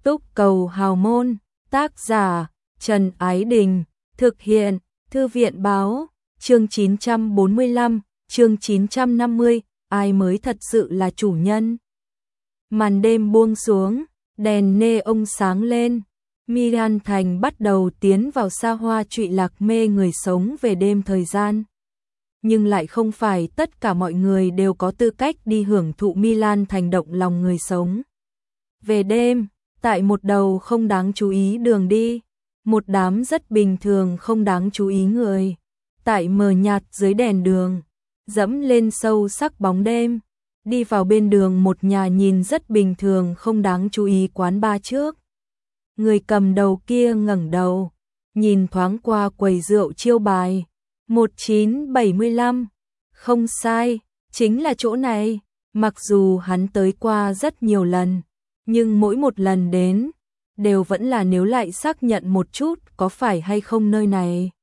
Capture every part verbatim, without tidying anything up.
Túc Cầu Hào Môn, tác giả Trần Ái Đình, thực hiện Thư viện Báo, chương chín trăm bốn mươi lăm, chương chín trăm năm mươi, ai mới thật sự là chủ nhân. Màn đêm buông xuống, đèn neon sáng lên, Miran Thành bắt đầu tiến vào xa hoa trụy lạc mê người sống về đêm thời gian. Nhưng lại không phải tất cả mọi người đều có tư cách đi hưởng thụ Milan Thành động lòng người sống. Về đêm, tại một đầu không đáng chú ý đường đi, một đám rất bình thường không đáng chú ý người, tại mờ nhạt dưới đèn đường, dẫm lên sâu sắc bóng đêm, đi vào bên đường một nhà nhìn rất bình thường không đáng chú ý quán bar trước. Người cầm đầu kia ngẩng đầu, nhìn thoáng qua quầy rượu chiêu bài, một chín bảy lăm, không sai, chính là chỗ này, mặc dù hắn tới qua rất nhiều lần, nhưng mỗi một lần đến, đều vẫn là nếu lại xác nhận một chút có phải hay không nơi này.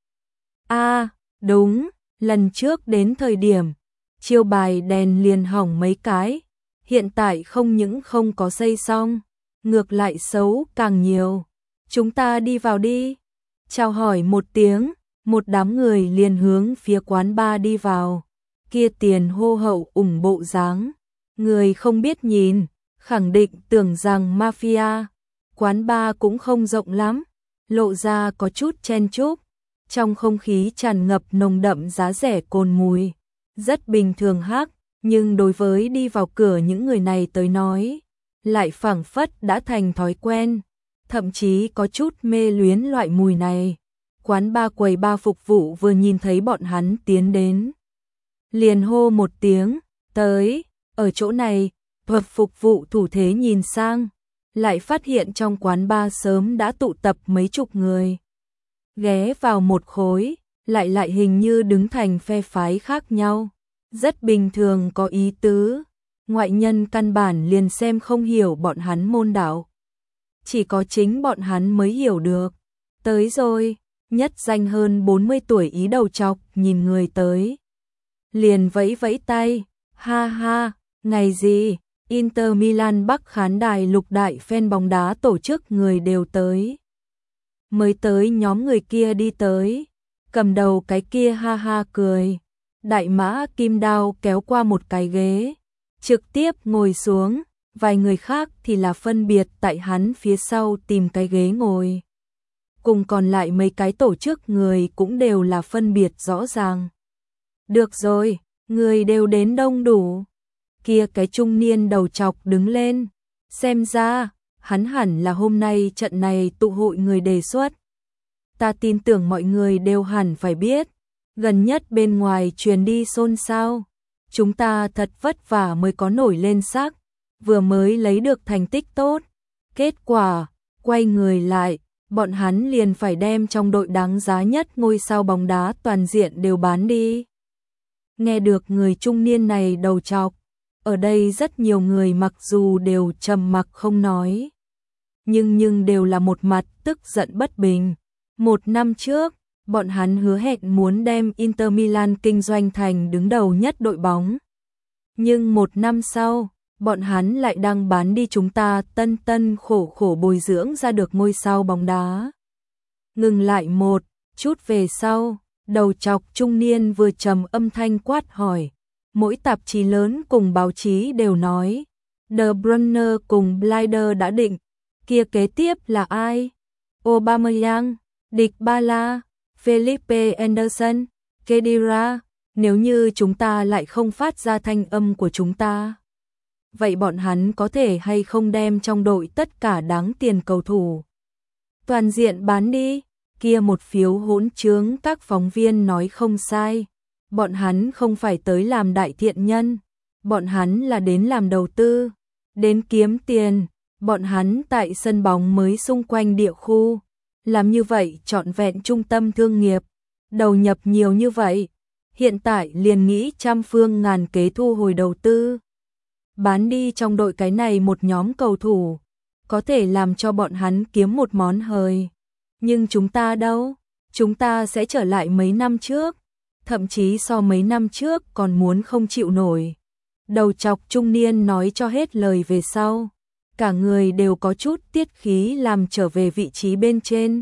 À, đúng, lần trước đến thời điểm, chiêu bài đèn liền hỏng mấy cái, hiện tại không những không có xây xong, ngược lại xấu càng nhiều. Chúng ta đi vào đi. Chào hỏi một tiếng, một đám người liền hướng phía quán bar đi vào. Kia tiền hô hậu ủng bộ dáng, người không biết nhìn, khẳng định tưởng rằng mafia. Quán bar cũng không rộng lắm, lộ ra có chút chen chúc, trong không khí tràn ngập nồng đậm giá rẻ cồn mùi, rất bình thường hắc, nhưng đối với đi vào cửa những người này tới nói, lại phảng phất đã thành thói quen, thậm chí có chút mê luyến loại mùi này. Quán ba quầy ba phục vụ vừa nhìn thấy bọn hắn tiến đến, liền hô một tiếng, tới, ở chỗ này, hợp phục vụ thủ thế nhìn sang, lại phát hiện trong quán ba sớm đã tụ tập mấy chục người. Ghé vào một khối, lại lại hình như đứng thành phe phái khác nhau, rất bình thường có ý tứ, ngoại nhân căn bản liền xem không hiểu bọn hắn môn đạo. Chỉ có chính bọn hắn mới hiểu được. Tới rồi, nhất danh hơn bốn mươi tuổi ý đầu chọc nhìn người tới. Liền vẫy vẫy tay, ha ha, ngày gì, Inter Milan Bắc khán đài lục đại fan bóng đá tổ chức người đều tới. Mới tới nhóm người kia đi tới, cầm đầu cái kia ha ha cười, đại mã kim đao kéo qua một cái ghế, trực tiếp ngồi xuống, vài người khác thì là phân biệt tại hắn phía sau tìm cái ghế ngồi. Cùng còn lại mấy cái tổ chức người cũng đều là phân biệt rõ ràng. Được rồi, người đều đến đông đủ. Kia cái trung niên đầu chọc đứng lên, xem ra, hắn hẳn là hôm nay trận này tụ hội người đề xuất. Ta tin tưởng mọi người đều hẳn phải biết, gần nhất bên ngoài truyền đi xôn xao, chúng ta thật vất vả mới có nổi lên sắc, vừa mới lấy được thành tích tốt. Kết quả, quay người lại, bọn hắn liền phải đem trong đội đáng giá nhất ngôi sao bóng đá toàn diện đều bán đi. Nghe được người trung niên này đầu chọc, ở đây rất nhiều người mặc dù đều trầm mặc không nói, nhưng nhưng đều là một mặt tức giận bất bình. Một năm trước, bọn hắn hứa hẹn muốn đem Inter Milan kinh doanh thành đứng đầu nhất đội bóng. Nhưng một năm sau, bọn hắn lại đang bán đi chúng ta tân tân khổ khổ bồi dưỡng ra được ngôi sao bóng đá. Ngừng lại một chút về sau, đầu chọc trung niên vừa trầm âm thanh quát hỏi. Mỗi tạp chí lớn cùng báo chí đều nói, De Bruyne cùng Blinder đã định, kia kế tiếp là ai? Aubameyang, Dybala, Felipe Anderson, Khedira, nếu như chúng ta lại không phát ra thanh âm của chúng ta, vậy bọn hắn có thể hay không đem trong đội tất cả đáng tiền cầu thủ toàn diện bán đi? Kia một phiếu hỗn trướng các phóng viên nói không sai. Bọn hắn không phải tới làm đại thiện nhân, bọn hắn là đến làm đầu tư, đến kiếm tiền, bọn hắn tại sân bóng mới xung quanh địa khu, làm như vậy trọn vẹn trung tâm thương nghiệp, đầu nhập nhiều như vậy, hiện tại liền nghĩ trăm phương ngàn kế thu hồi đầu tư. Bán đi trong đội cái này một nhóm cầu thủ, có thể làm cho bọn hắn kiếm một món hời. Nhưng chúng ta đâu? Chúng ta sẽ trở lại mấy năm trước. Thậm chí so mấy năm trước còn muốn không chịu nổi. Đầu chọc trung niên nói cho hết lời về sau, cả người đều có chút tiết khí làm trở về vị trí bên trên.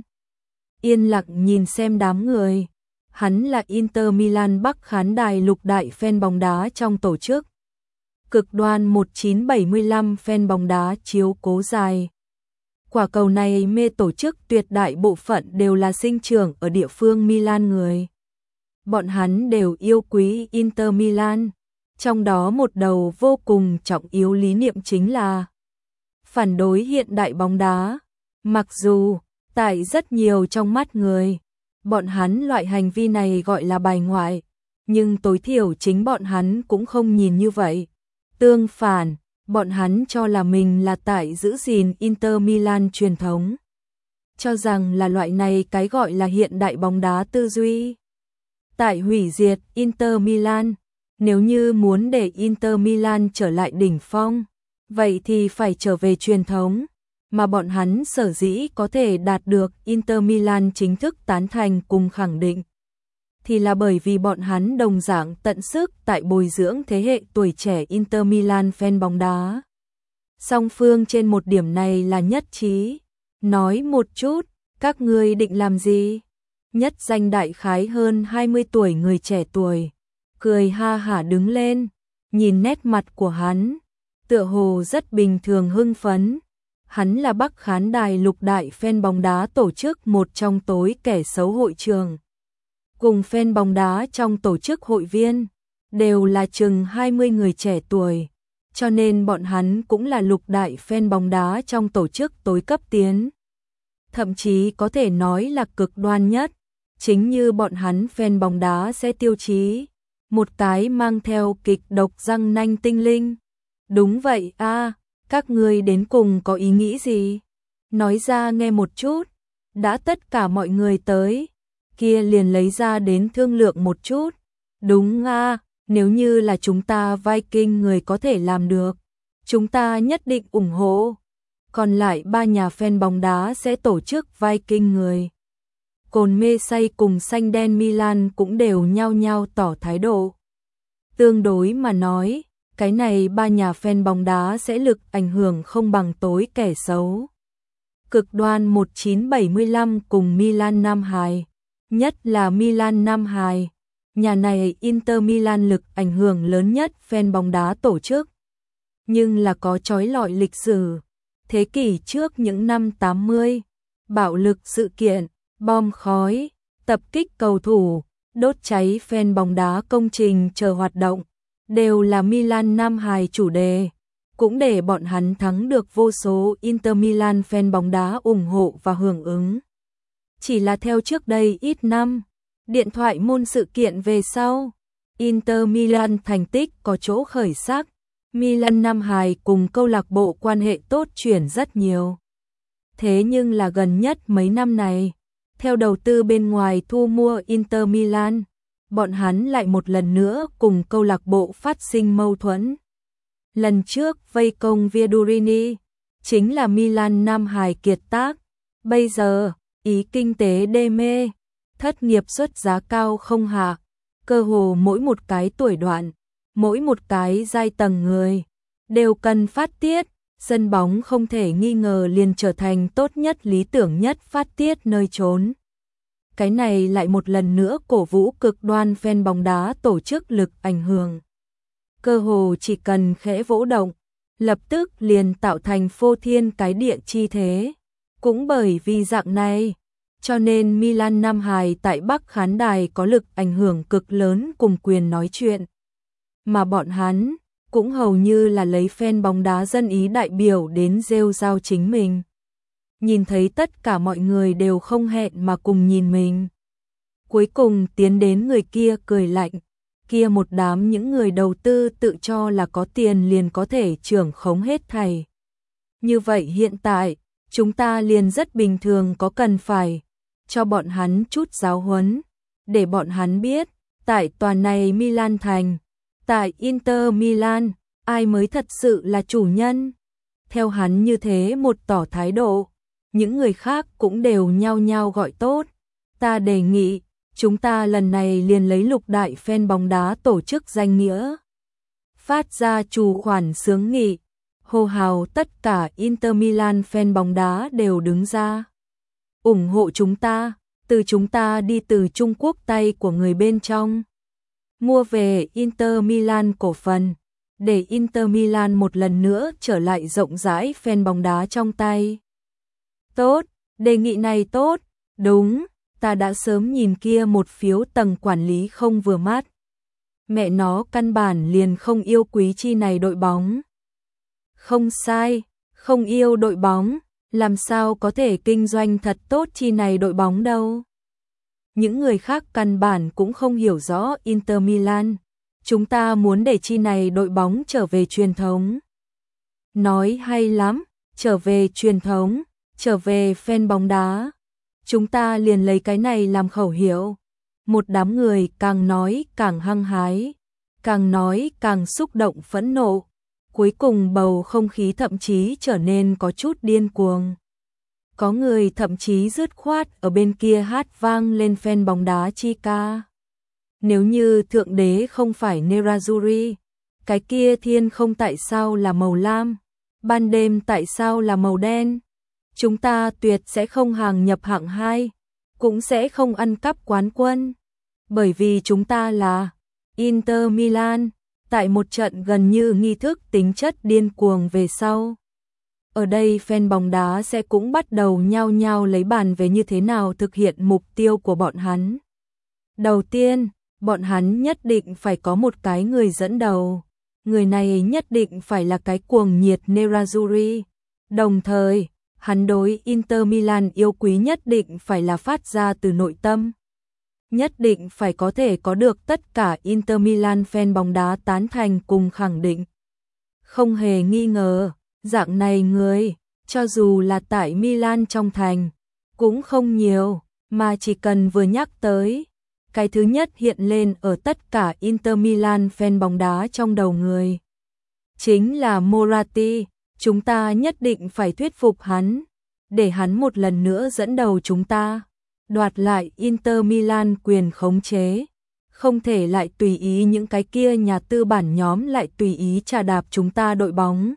Yên lặng nhìn xem đám người. Hắn là Inter Milan Bắc khán đài lục đại fan bóng đá trong tổ chức. Cực đoan một nghìn chín trăm bảy mươi lăm fan bóng đá chiếu cố dài. Quả cầu này mê tổ chức tuyệt đại bộ phận đều là sinh trưởng ở địa phương Milan người. Bọn hắn đều yêu quý Inter Milan. Trong đó một đầu vô cùng trọng yếu lý niệm chính là phản đối hiện đại bóng đá. Mặc dù, tại rất nhiều trong mắt người, bọn hắn loại hành vi này gọi là bài ngoại, nhưng tối thiểu chính bọn hắn cũng không nhìn như vậy. Tương phản, bọn hắn cho là mình là tại giữ gìn Inter Milan truyền thống. Cho rằng là loại này cái gọi là hiện đại bóng đá tư duy. Tại hủy diệt Inter Milan, nếu như muốn để Inter Milan trở lại đỉnh phong, vậy thì phải trở về truyền thống, mà bọn hắn sở dĩ có thể đạt được Inter Milan chính thức tán thành cùng khẳng định, thì là bởi vì bọn hắn đồng dạng tận sức tại bồi dưỡng thế hệ tuổi trẻ Inter Milan fan bóng đá. Song phương trên một điểm này là nhất trí. Nói một chút, các ngươi định làm gì? Nhất danh đại khái hơn hai mươi tuổi người trẻ tuổi, cười ha hả đứng lên, nhìn nét mặt của hắn, tựa hồ rất bình thường hưng phấn. Hắn là Bắc khán đài lục đại fan bóng đá tổ chức một trong tối kẻ xấu hội trường. Cùng fan bóng đá trong tổ chức hội viên, đều là chừng hai mươi người trẻ tuổi, cho nên bọn hắn cũng là lục đại fan bóng đá trong tổ chức tối cấp tiến. Thậm chí có thể nói là cực đoan nhất, chính như bọn hắn fan bóng đá sẽ tiêu chí, một cái mang theo kịch độc răng nanh tinh linh. Đúng vậy a, à, các ngươi đến cùng có ý nghĩ gì? Nói ra nghe một chút, đã tất cả mọi người tới, kia liền lấy ra đến thương lượng một chút. Đúng a, à, nếu như là chúng ta Viking người có thể làm được, chúng ta nhất định ủng hộ. Còn lại ba nhà fan bóng đá sẽ tổ chức Viking người. Cồn mê say cùng xanh đen Milan cũng đều nhao nhao tỏ thái độ. Tương đối mà nói, cái này ba nhà fan bóng đá sẽ lực ảnh hưởng không bằng tối kẻ xấu. Cực đoan một nghìn chín trăm bảy mươi lăm cùng Milan Nam Hải, nhất là Milan Nam Hải, nhà này Inter Milan lực ảnh hưởng lớn nhất fan bóng đá tổ chức. Nhưng là có chói lọi lịch sử, thế kỷ trước những năm tám mươi, bạo lực sự kiện, bom khói, tập kích cầu thủ, đốt cháy fan bóng đá công trình chờ hoạt động, đều là Milan Nam Hải chủ đề, cũng để bọn hắn thắng được vô số Inter Milan fan bóng đá ủng hộ và hưởng ứng. Chỉ là theo trước đây ít năm, điện thoại môn sự kiện về sau, Inter Milan thành tích có chỗ khởi sắc, Milan Nam Hải cùng câu lạc bộ quan hệ tốt chuyển rất nhiều. Thế nhưng là gần nhất mấy năm này, theo đầu tư bên ngoài thu mua Inter Milan, bọn hắn lại một lần nữa cùng câu lạc bộ phát sinh mâu thuẫn. Lần trước vây công Viadurini, chính là Milan Nam Hải kiệt tác. Bây giờ, ý kinh tế đê mê, thất nghiệp xuất giá cao không hạ, cơ hồ mỗi một cái tuổi đoạn, mỗi một cái giai tầng người, đều cần phát tiết, sân bóng không thể nghi ngờ liền trở thành tốt nhất lý tưởng nhất phát tiết nơi trốn. Cái này lại một lần nữa cổ vũ cực đoan fan bóng đá tổ chức lực ảnh hưởng. Cơ hồ chỉ cần khẽ vỗ động, lập tức liền tạo thành phô thiên cái địa chi thế. Cũng bởi vì dạng này, cho nên Milan Nam Hải tại Bắc khán đài có lực ảnh hưởng cực lớn cùng quyền nói chuyện. Mà bọn hắn cũng hầu như là lấy fan bóng đá dân ý đại biểu đến rêu rao chính mình. Nhìn thấy tất cả mọi người đều không hẹn mà cùng nhìn mình. Cuối cùng tiến đến người kia cười lạnh, kia một đám những người đầu tư tự cho là có tiền liền có thể trưởng khống hết thảy. Như vậy hiện tại, chúng ta liền rất bình thường có cần phải cho bọn hắn chút giáo huấn, để bọn hắn biết, tại tòa này Milan thành, tại Inter Milan, ai mới thật sự là chủ nhân. Theo hắn như thế một tỏ thái độ, những người khác cũng đều nhao nhao gọi tốt. Ta đề nghị, chúng ta lần này liền lấy lục đại fan bóng đá tổ chức danh nghĩa, phát ra chủ khoản xướng nghị, hô hào tất cả Inter Milan fan bóng đá đều đứng ra ủng hộ chúng ta, từ chúng ta đi từ Trung Quốc tay của người bên trong. Mua về Inter Milan cổ phần, để Inter Milan một lần nữa trở lại rộng rãi fan bóng đá trong tay. Tốt, đề nghị này tốt, đúng, ta đã sớm nhìn kia một phiếu tầng quản lý không vừa mắt. Mẹ nó căn bản liền không yêu quý chi này đội bóng. Không sai, không yêu đội bóng, làm sao có thể kinh doanh thật tốt chi này đội bóng đâu. Những người khác căn bản cũng không hiểu rõ Inter Milan. Chúng ta muốn để chi này đội bóng trở về truyền thống. Nói hay lắm, trở về truyền thống, trở về fan bóng đá. Chúng ta liền lấy cái này làm khẩu hiệu. Một đám người càng nói càng hăng hái, càng nói càng xúc động phẫn nộ. Cuối cùng bầu không khí thậm chí trở nên có chút điên cuồng. Có người thậm chí dứt khoát ở bên kia hát vang lên fan bóng đá chi ca. Nếu như thượng đế không phải Nerazzurri, cái kia thiên không tại sao là màu lam, ban đêm tại sao là màu đen. Chúng ta tuyệt sẽ không hàng nhập hạng hai, cũng sẽ không ăn cắp quán quân. Bởi vì chúng ta là Inter Milan, tại một trận gần như nghi thức tính chất điên cuồng về sau. Ở đây fan bóng đá sẽ cũng bắt đầu nhao nhao lấy bàn về như thế nào thực hiện mục tiêu của bọn hắn. Đầu tiên, bọn hắn nhất định phải có một cái người dẫn đầu. Người này nhất định phải là cái cuồng nhiệt Nerazzurri. Đồng thời, hắn đối Inter Milan yêu quý nhất định phải là phát ra từ nội tâm. Nhất định phải có thể có được tất cả Inter Milan fan bóng đá tán thành cùng khẳng định. Không hề nghi ngờ, dạng này người, cho dù là tại Milan trong thành, cũng không nhiều, mà chỉ cần vừa nhắc tới. Cái thứ nhất hiện lên ở tất cả Inter Milan fan bóng đá trong đầu người. Chính là Moratti, chúng ta nhất định phải thuyết phục hắn, để hắn một lần nữa dẫn đầu chúng ta, đoạt lại Inter Milan quyền khống chế. Không thể lại tùy ý những cái kia nhà tư bản nhóm lại tùy ý trà đạp chúng ta đội bóng.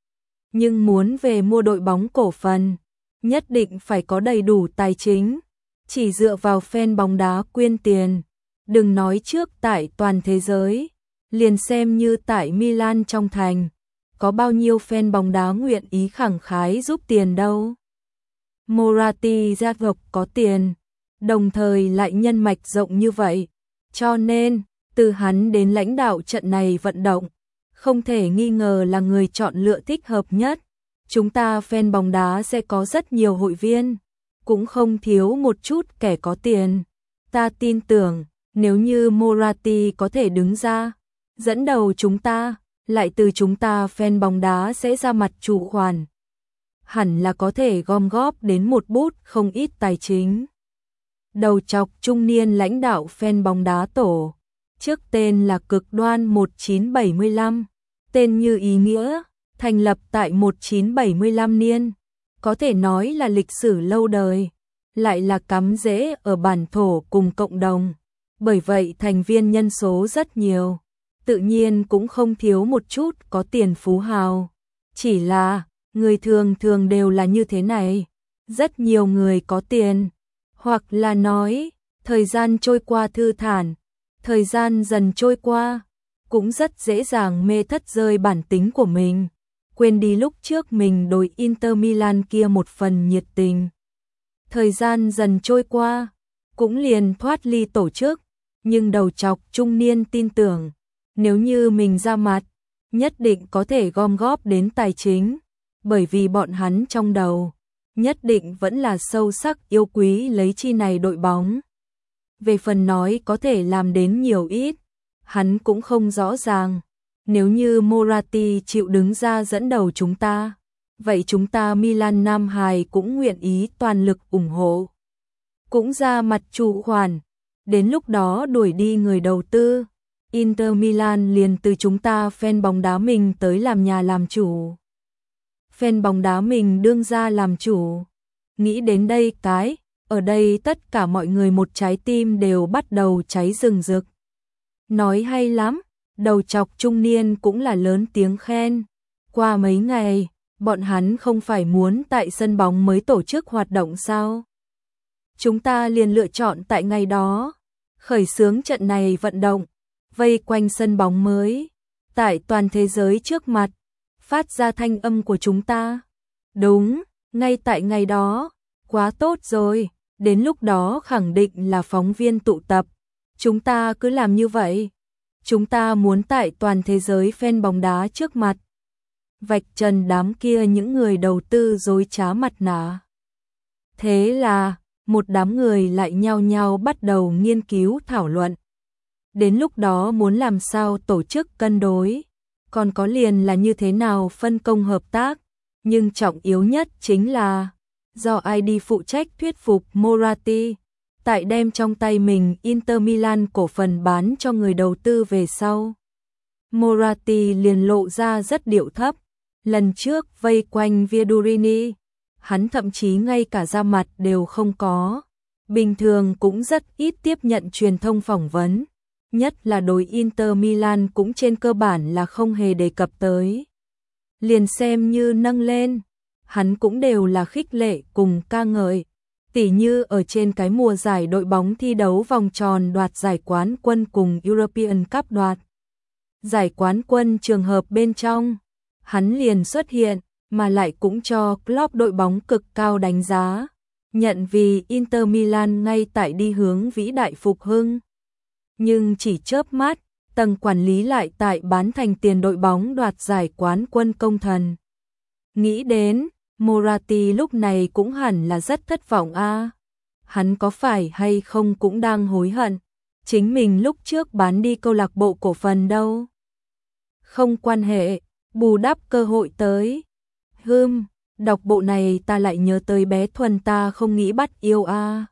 Nhưng muốn về mua đội bóng cổ phần, nhất định phải có đầy đủ tài chính. Chỉ dựa vào fan bóng đá quyên tiền, đừng nói trước tại toàn thế giới, liền xem như tại Milan trong thành, có bao nhiêu fan bóng đá nguyện ý khẳng khái giúp tiền đâu. Moratti gia tộc có tiền, đồng thời lại nhân mạch rộng như vậy, cho nên, từ hắn đến lãnh đạo trận này vận động, không thể nghi ngờ là người chọn lựa thích hợp nhất. Chúng ta fan bóng đá sẽ có rất nhiều hội viên, cũng không thiếu một chút kẻ có tiền. Ta tin tưởng, nếu như Moratti có thể đứng ra, dẫn đầu chúng ta, lại từ chúng ta fan bóng đá sẽ ra mặt chủ khoản. Hẳn là có thể gom góp đến một bút không ít tài chính. Đầu chọc trung niên lãnh đạo fan bóng đá tổ, trước tên là Cực đoan một chín bảy lăm, tên như ý nghĩa, thành lập tại một chín bảy lăm niên. Có thể nói là lịch sử lâu đời, lại là cắm rễ ở bản thổ cùng cộng đồng. Bởi vậy thành viên nhân số rất nhiều, tự nhiên cũng không thiếu một chút có tiền phú hào. Chỉ là, người thường thường đều là như thế này, rất nhiều người có tiền, hoặc là nói, thời gian trôi qua thư thản, thời gian dần trôi qua, cũng rất dễ dàng mê thất rơi bản tính của mình. Quên đi lúc trước mình đối Inter Milan kia một phần nhiệt tình. Thời gian dần trôi qua, cũng liền thoát ly tổ chức, nhưng đầu chọc trung niên tin tưởng, nếu như mình ra mặt, nhất định có thể gom góp đến tài chính, bởi vì bọn hắn trong đầu, nhất định vẫn là sâu sắc yêu quý lấy chi này đội bóng. Về phần nói có thể làm đến nhiều ít, hắn cũng không rõ ràng. Nếu như Moratti chịu đứng ra dẫn đầu chúng ta, vậy chúng ta Milan Nam Hải cũng nguyện ý toàn lực ủng hộ. Cũng ra mặt chủ khoản, đến lúc đó đuổi đi người đầu tư, Inter Milan liền từ chúng ta fan bóng đá mình tới làm nhà làm chủ. Fan bóng đá mình đương ra làm chủ. Nghĩ đến đây cái, ở đây tất cả mọi người một trái tim đều bắt đầu cháy rừng rực. Nói hay lắm. Đầu chọc trung niên cũng là lớn tiếng khen, Qua mấy ngày, bọn hắn không phải muốn tại sân bóng mới tổ chức hoạt động sao? Chúng ta liền lựa chọn tại ngày đó, khởi xướng trận này vận động, vây quanh sân bóng mới, tại toàn thế giới trước mặt, phát ra thanh âm của chúng ta. Đúng, ngay tại ngày đó, quá tốt rồi, đến lúc đó khẳng định là phóng viên tụ tập. Chúng ta cứ làm như vậy. Chúng ta muốn tại toàn thế giới fan bóng đá trước mặt vạch trần đám kia những người đầu tư dối trá mặt nạ. Thế là, một đám người lại nhao nhao bắt đầu nghiên cứu thảo luận. Đến lúc đó muốn làm sao tổ chức cân đối, còn có liền là như thế nào phân công hợp tác, nhưng trọng yếu nhất chính là do ai đi phụ trách thuyết phục Moratti, tại đem trong tay mình Inter Milan cổ phần bán cho người đầu tư về sau. Moratti liền lộ ra rất điệu thấp, lần trước vây quanh Viadurini, hắn thậm chí ngay cả ra mặt đều không có, bình thường cũng rất ít tiếp nhận truyền thông phỏng vấn, nhất là đối Inter Milan cũng trên cơ bản là không hề đề cập tới. Liền xem như nâng lên, hắn cũng đều là khích lệ cùng ca ngợi, tỉ như ở trên cái mùa giải đội bóng thi đấu vòng tròn đoạt giải quán quân cùng European Cup đoạt giải quán quân trường hợp bên trong, hắn liền xuất hiện, mà lại cũng cho Klopp đội bóng cực cao đánh giá, nhận vì Inter Milan ngay tại đi hướng vĩ đại phục hưng. Nhưng chỉ chớp mắt, tầng quản lý lại tại bán thành tiền đội bóng đoạt giải quán quân công thần. Nghĩ đến, Moratti lúc này cũng hẳn là rất thất vọng a. Hắn có phải hay không cũng đang hối hận, chính mình lúc trước bán đi câu lạc bộ cổ phần đâu. Không quan hệ, bù đắp cơ hội tới. Hừm, đọc bộ này ta lại nhớ tới bé Thuần ta không nghĩ bắt yêu a.